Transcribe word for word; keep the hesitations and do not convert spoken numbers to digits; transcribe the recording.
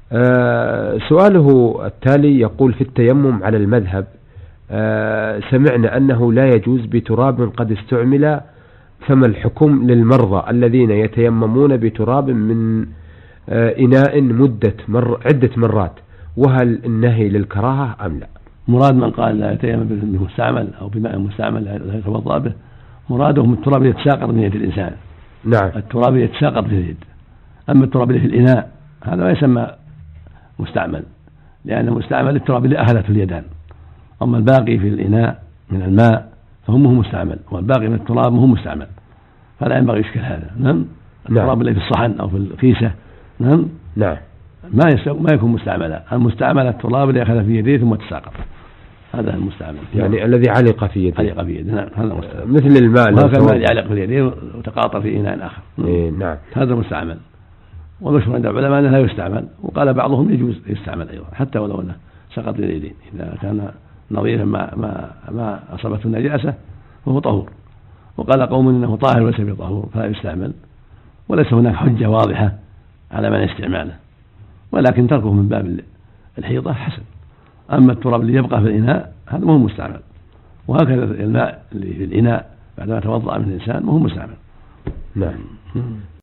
آه سؤاله التالي يقول: في التيمم على المذهب آه سمعنا أنه لا يجوز بتراب قد استعمل، فما الحكم للمرضى الذين يتيممون بتراب من آه إناء مدة مر عدة مرات، وهل النهي للكراهة أم لا؟ مراد من قال لا يتيمم بمستعمل أو بماء مستعمل لا يتوضأ به، مراده من التراب يتساقط من يد الإنسان. نعم. التراب يتساقط في اليد. أما التراب اللي في الإناء هذا ما يسمى مستعمل، لأن مستعمل التراب اللي أخذته اليدان، أما الباقي في الإناء من الماء فهم هو مستعمل، والباقي من التراب هو مستعمل، فلا ينبغي إشكال هذا. نعم. التراب اللي في الصحن أو في الكيسة نعم نعم ما ما يكون مستعملا. المستعمل التراب اللي أخذ في يديه ثم تساقط، هذا المستعمل، يعني نعم. الذي علق في يده علق في يده نعم هذا مستعمل، مثل الماء وهكذا الماء يعلق في يده وتقاطر في إناء آخر. إيه نعم هذا مستعمل. والمشهور عند العلماء أنه لا يستعمل، وقال بعضهم يجوز يستعمل أيضا حتى ولو أنه سقط اليدين، إذا كان نظيفا ما ما ما أصابته النجاسة وهو طهور. وقال قوم إنه طاهر وليس بطهور فلا يستعمل، وليس هناك حجة واضحة على من استعماله، ولكن تركه من باب الحيطة حسن. أما التراب اللي يبقى في الإناء هذا مو مستعمل، وهكذا الماء اللي في الإناء بعدما توضأ من الإنسان مو مستعمل. نعم.